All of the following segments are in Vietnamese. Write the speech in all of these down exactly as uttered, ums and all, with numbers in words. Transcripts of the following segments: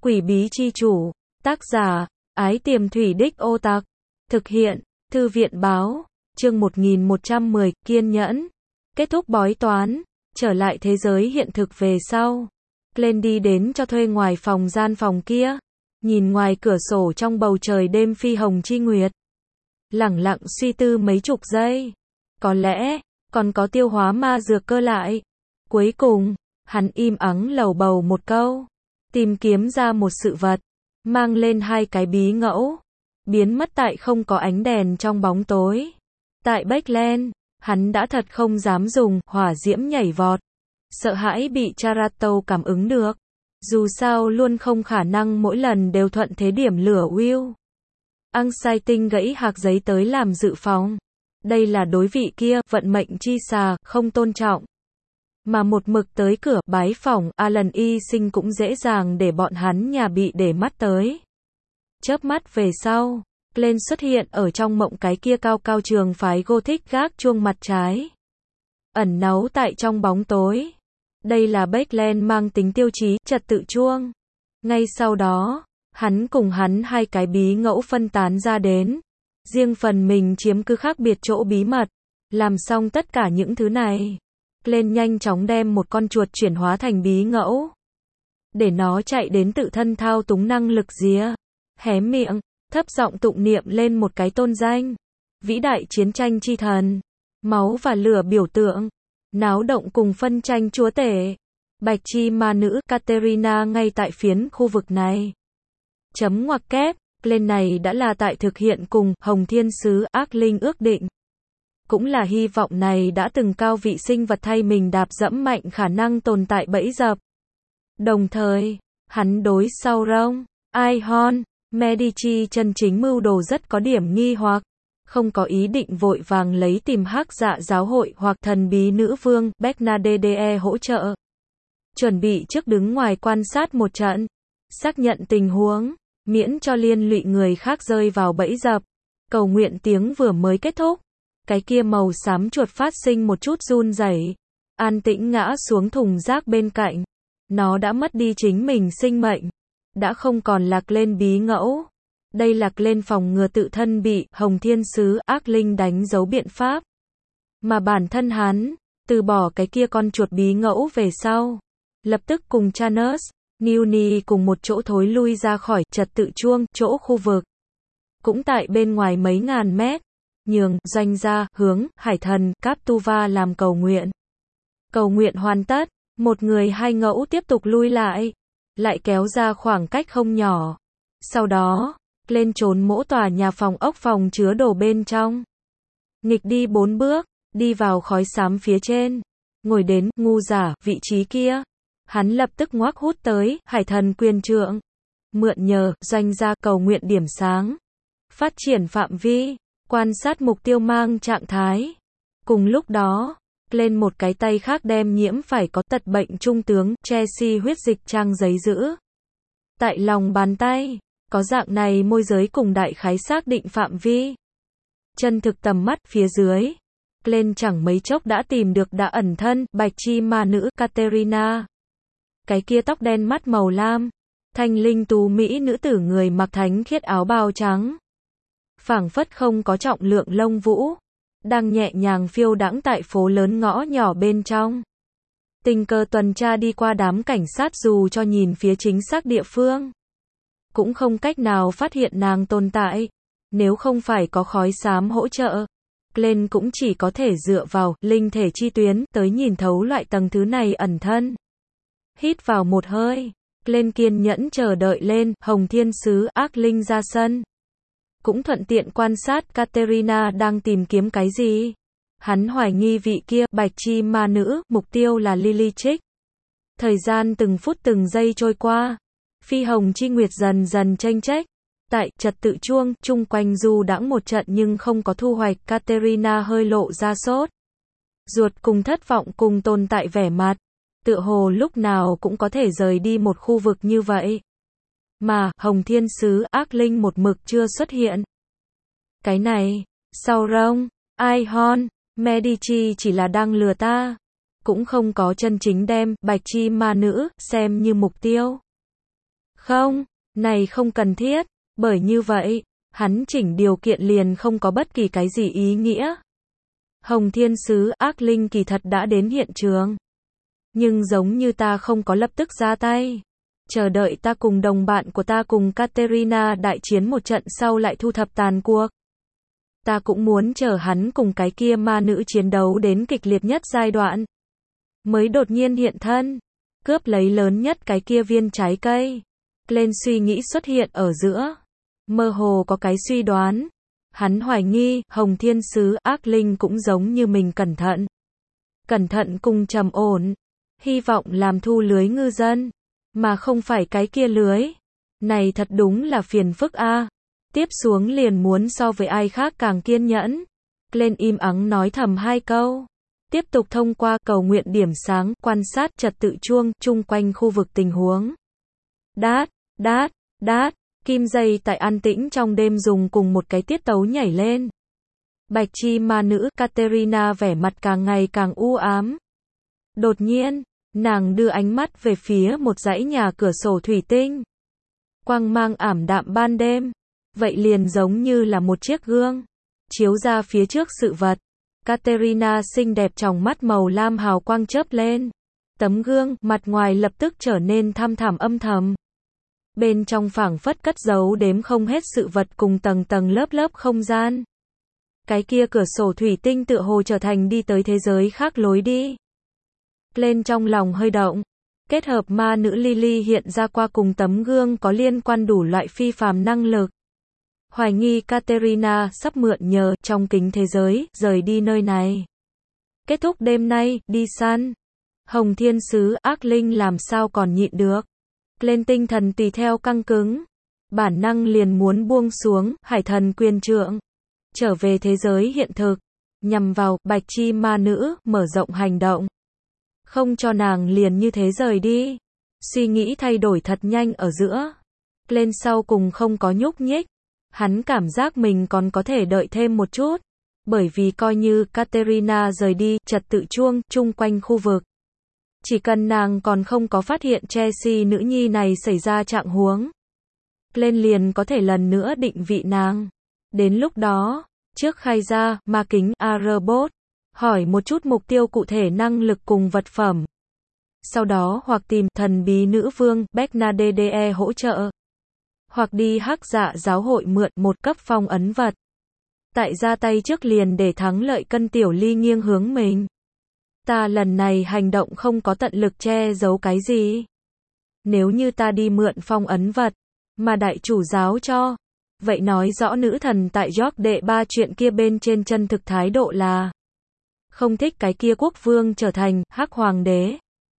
Quỷ bí chi chủ, tác giả, Ái Tiềm Thủy Đích Ô Tặc, thực hiện, Thư viện báo, chương một nghìn một trăm mười, kiên nhẫn, kết thúc bói toán, trở lại thế giới hiện thực về sau. Glenn đi đến cho thuê ngoài phòng gian phòng kia, nhìn ngoài cửa sổ trong bầu trời đêm phi hồng chi nguyệt. Lẳng lặng suy tư mấy chục giây, có lẽ, còn có tiêu hóa ma dược cơ lại. Cuối cùng, hắn im ắng lầu bầu một câu, tìm kiếm ra một sự vật, mang lên hai cái bí ngẫu, biến mất tại không có ánh đèn trong bóng tối. Tại Backland, hắn đã thật không dám dùng hỏa diễm nhảy vọt, sợ hãi bị Charato cảm ứng được. Dù sao luôn không khả năng mỗi lần đều thuận thế điểm lửa Will. Anxiety gãy hạc giấy tới làm dự phòng. Đây là đối vị kia, vận mệnh chi xà, không tôn trọng. Mà một mực tới cửa, bái phỏng, Alan y sinh cũng dễ dàng để bọn hắn nhà bị để mắt tới. Chớp mắt về sau, Glenn xuất hiện ở trong mộng cái kia cao cao trường phái Gothic gác chuông mặt trái. Ẩn náu tại trong bóng tối. Đây là Backland mang tính tiêu chí, trật tự chuông. Ngay sau đó, hắn cùng hắn hai cái bí ngẫu phân tán ra đến. Riêng phần mình chiếm cứ khác biệt chỗ bí mật. Làm xong tất cả những thứ này, Glenn nhanh chóng đem một con chuột chuyển hóa thành bí ngẫu. Để nó chạy đến tự thân thao túng năng lực rìa. Hé miệng, thấp giọng tụng niệm lên một cái tôn danh. Vĩ đại chiến tranh chi thần. Máu và lửa biểu tượng. Náo động cùng phân tranh chúa tể. Bạch chi ma nữ Katerina ngay tại phiến khu vực này. Chấm ngoặc kép, Glenn này đã là tại thực hiện cùng Hồng Thiên Sứ ác linh ước định. Cũng là hy vọng này đã từng cao vị sinh vật thay mình đạp dẫm mạnh khả năng tồn tại bẫy dập. Đồng thời, hắn đối sau rông, Aihon, Medici chân chính mưu đồ rất có điểm nghi hoặc. Không có ý định vội vàng lấy tìm hắc dạ giáo hội hoặc thần bí nữ vương Bernadette hỗ trợ. Chuẩn bị trước đứng ngoài quan sát một trận, xác nhận tình huống, miễn cho liên lụy người khác rơi vào bẫy dập. Cầu nguyện tiếng vừa mới kết thúc, cái kia màu xám chuột phát sinh một chút run rẩy, an tĩnh ngã xuống thùng rác bên cạnh. Nó đã mất đi chính mình sinh mệnh, đã không còn lạc lên bí ngẫu. Đây lạc lên phòng ngừa tự thân bị Hồng Thiên Sứ ác linh đánh dấu biện pháp. Mà bản thân hắn, từ bỏ cái kia con chuột bí ngẫu về sau, lập tức cùng Chanus, Newny cùng một chỗ thối lui ra khỏi trật tự chuông, chỗ khu vực. Cũng tại bên ngoài mấy ngàn mét, nhường doanh ra hướng hải thần Captuva làm cầu nguyện. Cầu nguyện hoàn tất, một người hai ngẫu tiếp tục lui lại, lại kéo ra khoảng cách không nhỏ. Sau đó, lên trốn mỗ tòa nhà phòng ốc phòng chứa đồ bên trong. Nghịch đi bốn bước, đi vào khói xám phía trên, ngồi đến ngu giả vị trí kia. Hắn lập tức ngoác hút tới hải thần quyền trượng, mượn nhờ doanh gia cầu nguyện điểm sáng, phát triển phạm vi, quan sát mục tiêu mang trạng thái. Cùng lúc đó, lên một cái tay khác đem nhiễm phải có tật bệnh trung tướng Chelsea huyết dịch trang giấy giữ tại lòng bàn tay. Có dạng này môi giới cùng đại khái xác định phạm vi. Chân thực tầm mắt phía dưới, Glenn chẳng mấy chốc đã tìm được đã ẩn thân bạch chi ma nữ Katerina. Cái kia tóc đen mắt màu lam, thanh linh tú mỹ nữ tử người mặc thánh khiết áo bào trắng, phảng phất không có trọng lượng lông vũ, đang nhẹ nhàng phiêu đãng tại phố lớn ngõ nhỏ bên trong. Tình cờ tuần tra đi qua đám cảnh sát dù cho nhìn phía chính xác địa phương, cũng không cách nào phát hiện nàng tồn tại. Nếu không phải có khói xám hỗ trợ, Glenn cũng chỉ có thể dựa vào linh thể chi tuyến tới nhìn thấu loại tầng thứ này ẩn thân. Hít vào một hơi, Glenn kiên nhẫn chờ đợi lên Hồng Thiên Sứ ác linh ra sân. Cũng thuận tiện quan sát Katerina đang tìm kiếm cái gì. Hắn hoài nghi vị kia bạch chi ma nữ, mục tiêu là Lily Chick. Thời gian từng phút từng giây trôi qua, phi hồng chi nguyệt dần dần chênh chếch. Tại trật tự chuông, chung quanh du đãng một trận nhưng không có thu hoạch. Katerina hơi lộ ra sốt ruột cùng thất vọng cùng tồn tại vẻ mặt, tựa hồ lúc nào cũng có thể rời đi một khu vực như vậy. Mà Hồng Thiên Sứ ác linh một mực chưa xuất hiện. Cái này, sau rông, Aihon, Medici chỉ là đang lừa ta, cũng không có chân chính đem bạch chi ma nữ xem như mục tiêu. Không, này không cần thiết, bởi như vậy, hắn chỉnh điều kiện liền không có bất kỳ cái gì ý nghĩa. Hồng Thiên Sứ ác linh kỳ thật đã đến hiện trường. Nhưng giống như ta không có lập tức ra tay. Chờ đợi ta cùng đồng bạn của ta cùng Katerina đại chiến một trận sau lại thu thập tàn cuộc. Ta cũng muốn chờ hắn cùng cái kia ma nữ chiến đấu đến kịch liệt nhất giai đoạn. Mới đột nhiên hiện thân. Cướp lấy lớn nhất cái kia viên trái cây. Lên suy nghĩ xuất hiện ở giữa. Mơ hồ có cái suy đoán. Hắn hoài nghi, Hồng Thiên Sứ ác linh cũng giống như mình cẩn thận. Cẩn thận cùng trầm ổn. Hy vọng làm thu lưới ngư dân. Mà không phải cái kia lưới. Này thật đúng là phiền phức a. Tiếp xuống liền muốn so với ai khác càng kiên nhẫn. Lên im ắng nói thầm hai câu. Tiếp tục thông qua cầu nguyện điểm sáng, quan sát trật tự chuông, chung quanh khu vực tình huống. Đát, đát, đát, kim dây tại an tĩnh trong đêm dùng cùng một cái tiết tấu nhảy lên. Bạch chi ma nữ Katerina vẻ mặt càng ngày càng u ám. Đột nhiên, nàng đưa ánh mắt về phía một dãy nhà cửa sổ thủy tinh. Quang mang ảm đạm ban đêm. Vậy liền giống như là một chiếc gương. Chiếu ra phía trước sự vật. Katerina xinh đẹp trong mắt màu lam hào quang chớp lên. Tấm gương, mặt ngoài lập tức trở nên thăm thẳm âm thầm. Bên trong phảng phất cất giấu đếm không hết sự vật cùng tầng tầng lớp lớp không gian. Cái kia cửa sổ thủy tinh tựa hồ trở thành đi tới thế giới khác lối đi. Lên trong lòng hơi động. Kết hợp ma nữ Lily hiện ra qua cùng tấm gương có liên quan đủ loại phi phàm năng lực. Hoài nghi Katerina sắp mượn nhờ trong kính thế giới, rời đi nơi này. Kết thúc đêm nay, đi săn. Hồng Thiên Sứ ác linh làm sao còn nhịn được. Lên tinh thần tùy theo căng cứng. Bản năng liền muốn buông xuống, hải thần quyền trượng. Trở về thế giới hiện thực. Nhằm vào, bạch chi ma nữ, mở rộng hành động. Không cho nàng liền như thế rời đi. Suy nghĩ thay đổi thật nhanh ở giữa. Lên sau cùng không có nhúc nhích. Hắn cảm giác mình còn có thể đợi thêm một chút. Bởi vì coi như Katerina rời đi, trật tự chuông, chung quanh khu vực. Chỉ cần nàng còn không có phát hiện Chelsea nữ nhi này xảy ra trạng huống. Lên liền có thể lần nữa định vị nàng. Đến lúc đó, trước khai ra, ma kính, A-robot, hỏi một chút mục tiêu cụ thể năng lực cùng vật phẩm. Sau đó hoặc tìm thần bí nữ vương, Bernadette hỗ trợ. Hoặc đi hắc dạ giáo hội mượn một cấp phong ấn vật. Tại ra tay trước liền để thắng lợi cân tiểu ly nghiêng hướng mình. Ta lần này hành động không có tận lực che giấu cái gì. Nếu như ta đi mượn phong ấn vật, mà đại chủ giáo cho, vậy nói rõ nữ thần tại York đệ ba chuyện kia bên trên chân thực thái độ là không thích cái kia quốc vương trở thành hắc hoàng đế.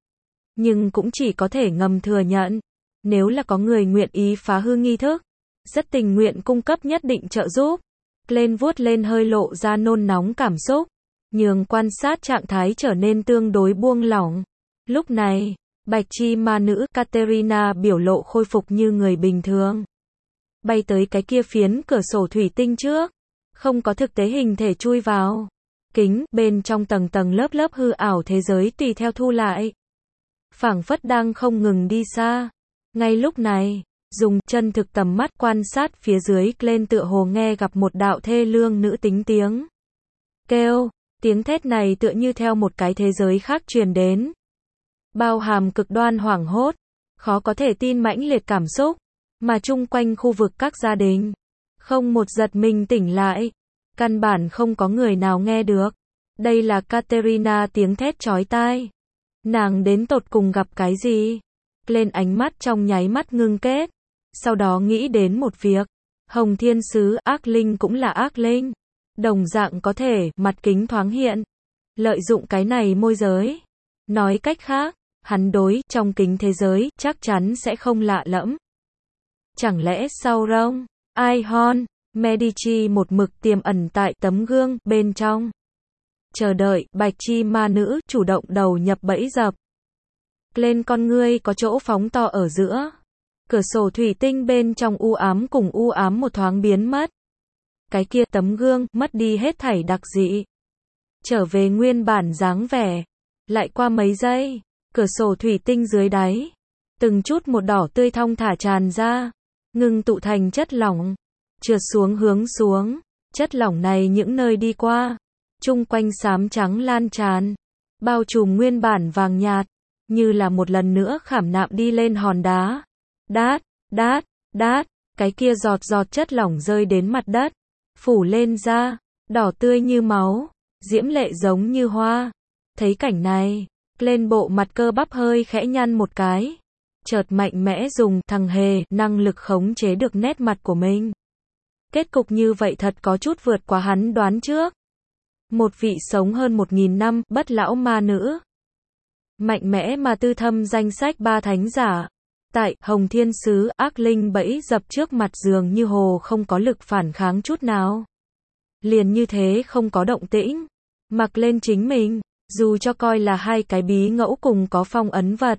Nhưng cũng chỉ có thể ngầm thừa nhận. Nếu là có người nguyện ý phá hư nghi thức, rất tình nguyện cung cấp nhất định trợ giúp. Lên vuốt lên hơi lộ ra nôn nóng cảm xúc, nhường quan sát trạng thái trở nên tương đối buông lỏng. Lúc này, bạch chi ma nữ Katerina biểu lộ khôi phục như người bình thường. Bay tới cái kia phiến cửa sổ thủy tinh trước, không có thực tế hình thể chui vào. Kính, bên trong tầng tầng lớp lớp hư ảo thế giới tùy theo thu lại. Phảng phất đang không ngừng đi xa. Ngay lúc này, dùng chân thực tầm mắt quan sát phía dưới, lên tựa hồ nghe gặp một đạo thê lương nữ tính tiếng kêu. Tiếng thét này tựa như theo một cái thế giới khác truyền đến. Bao hàm cực đoan hoảng hốt, khó có thể tin mãnh liệt cảm xúc, mà chung quanh khu vực các gia đình. Không một giật mình tỉnh lại. Căn bản không có người nào nghe được. Đây là Katerina tiếng thét chói tai. Nàng đến tột cùng gặp cái gì? Lên ánh mắt trong nháy mắt ngưng kết. Sau đó nghĩ đến một việc. Hồng Thiên Sứ ác linh cũng là ác linh. Đồng dạng có thể, mặt kính thoáng hiện. Lợi dụng cái này môi giới. Nói cách khác, hắn đối, trong kính thế giới, chắc chắn sẽ không lạ lẫm. Chẳng lẽ sau rông, Ihon, Medici một mực tiềm ẩn tại tấm gương, bên trong. Chờ đợi, bạch chi ma nữ, chủ động đầu nhập bẫy dập. Lên con ngươi có chỗ phóng to ở giữa. Cửa sổ thủy tinh bên trong u ám cùng u ám một thoáng biến mất. Cái kia tấm gương, mất đi hết thảy đặc dị. Trở về nguyên bản dáng vẻ. Lại qua mấy giây, cửa sổ thủy tinh dưới đáy. Từng chút một đỏ tươi thong thả tràn ra, ngưng tụ thành chất lỏng, trượt xuống hướng xuống, chất lỏng này những nơi đi qua, chung quanh xám trắng lan tràn, bao trùm nguyên bản vàng nhạt, như là một lần nữa khảm nạm đi lên hòn đá. Đát, đát, đát, cái kia giọt giọt chất lỏng rơi đến mặt đất, phủ lên da, đỏ tươi như máu, diễm lệ giống như hoa. Thấy cảnh này, lên bộ mặt cơ bắp hơi khẽ nhăn một cái, chợt mạnh mẽ dùng thằng hề năng lực khống chế được nét mặt của mình. Kết cục như vậy thật có chút vượt quá hắn đoán trước. Một vị sống hơn một nghìn năm, bất lão ma nữ. Mạnh mẽ mà tư thâm danh sách ba thánh giả. Tại, Hồng Thiên Sứ, ác linh bẫy dập trước mặt dường như hồ không có lực phản kháng chút nào. Liền như thế không có động tĩnh. Mặc lên chính mình, dù cho coi là hai cái bí ngẫu cùng có phong ấn vật.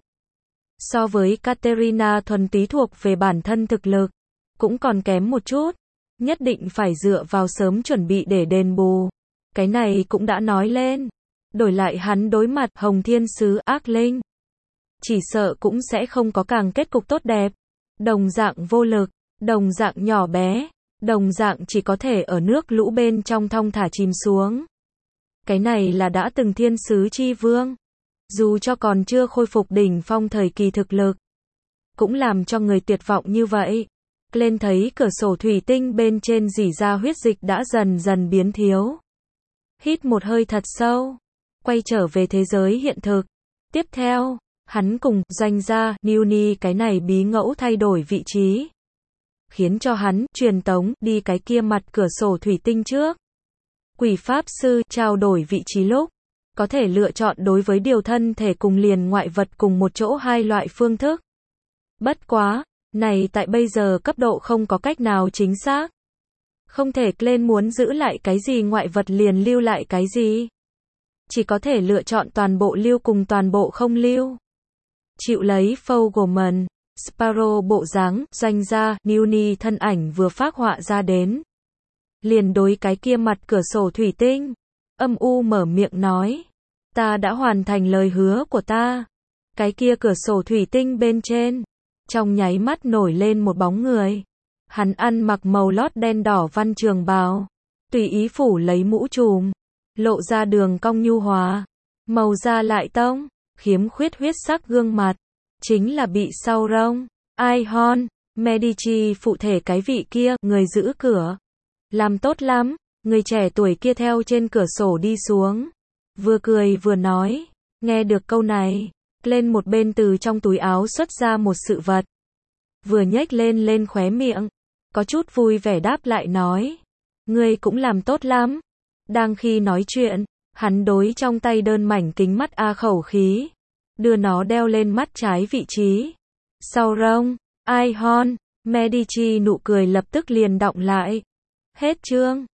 So với Katerina thuần túy thuộc về bản thân thực lực, cũng còn kém một chút. Nhất định phải dựa vào sớm chuẩn bị để đền bù. Cái này cũng đã nói lên. Đổi lại hắn đối mặt Hồng Thiên Sứ ác linh, chỉ sợ cũng sẽ không có càng kết cục tốt đẹp. Đồng dạng vô lực, đồng dạng nhỏ bé, đồng dạng chỉ có thể ở nước lũ bên trong thong thả chìm xuống. Cái này là đã từng thiên sứ chi vương. Dù cho còn chưa khôi phục đỉnh phong thời kỳ thực lực, cũng làm cho người tuyệt vọng như vậy. Lên thấy cửa sổ thủy tinh bên trên rỉ ra huyết dịch đã dần dần biến thiếu. Hít một hơi thật sâu, quay trở về thế giới hiện thực. Tiếp theo, hắn cùng doanh gia Nuni cái này bí ngẫu thay đổi vị trí, khiến cho hắn truyền tống đi cái kia mặt cửa sổ thủy tinh trước. Quỷ pháp sư trao đổi vị trí lúc, có thể lựa chọn đối với điều thân thể cùng liền ngoại vật cùng một chỗ hai loại phương thức. Bất quá, này tại bây giờ cấp độ không có cách nào chính xác. Không thể lên muốn giữ lại cái gì ngoại vật liền lưu lại cái gì. Chỉ có thể lựa chọn toàn bộ lưu cùng toàn bộ không lưu. Chịu lấy Fogelman, Sparrow bộ dáng, doanh gia, Nuni thân ảnh vừa phác họa ra đến. Liền đối cái kia mặt cửa sổ thủy tinh, âm u mở miệng nói. Ta đã hoàn thành lời hứa của ta. Cái kia cửa sổ thủy tinh bên trên, trong nháy mắt nổi lên một bóng người. Hắn ăn mặc màu lót đen đỏ văn trường bào, tùy ý phủ lấy mũ trùm, lộ ra đường cong nhu hòa, màu da lại tông, khiếm khuyết huyết sắc gương mặt, chính là bị sau rông, Aihon, Medici phụ thể cái vị kia, người giữ cửa. Làm tốt lắm, người trẻ tuổi kia theo trên cửa sổ đi xuống, vừa cười vừa nói. Nghe được câu này, lên một bên từ trong túi áo xuất ra một sự vật, vừa nhếch lên lên khóe miệng, có chút vui vẻ đáp lại nói. Ngươi cũng làm tốt lắm. Đang khi nói chuyện, hắn đối trong tay đơn mảnh kính mắt A khẩu khí, đưa nó đeo lên mắt trái vị trí. Sau rông, Aihon, Medici nụ cười lập tức liền đọng lại. Hết chương.